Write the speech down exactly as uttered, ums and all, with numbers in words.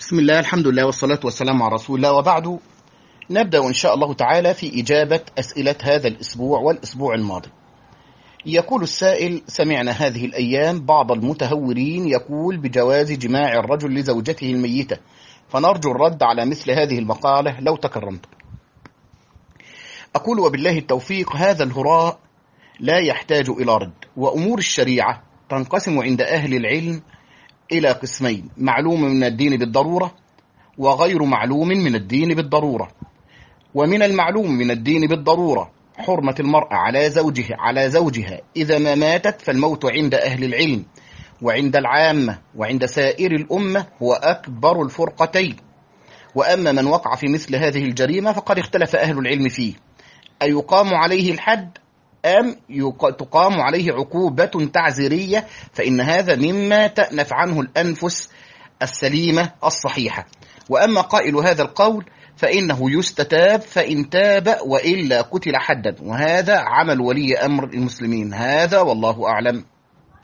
بسم الله، الحمد لله، والصلاة والسلام على رسول الله، وبعد. نبدأ إن شاء الله تعالى في إجابة أسئلة هذا الأسبوع والأسبوع الماضي. يقول السائل: سمعنا هذه الأيام بعض المتهورين يقول بجواز جماع الرجل لزوجته الميتة، فنرجو الرد على مثل هذه المقالة لو تكرمت. أقول وبالله التوفيق، هذا الهراء لا يحتاج إلى رد. وأمور الشريعة تنقسم عند أهل العلم إلى قسمين: معلوم من الدين بالضرورة، وغير معلوم من الدين بالضرورة. ومن المعلوم من الدين بالضرورة حرمة المرأة على زوجها على زوجها إذا ما ماتت، فالموت عند أهل العلم وعند العامة وعند سائر الأمة هو أكبر الفرقتين. وأما من وقع في مثل هذه الجريمة فقد اختلف أهل العلم فيه: أيقام عليه الحد أم تقام عليه عقوبة تعزيرية؟ فإن هذا مما تأنف عنه الأنفس السليمة الصحيحة. وأما قائل هذا القول فإنه يستتاب، فإن تاب وإلا قتل حدا، وهذا عمل ولي أمر المسلمين. هذا والله أعلم.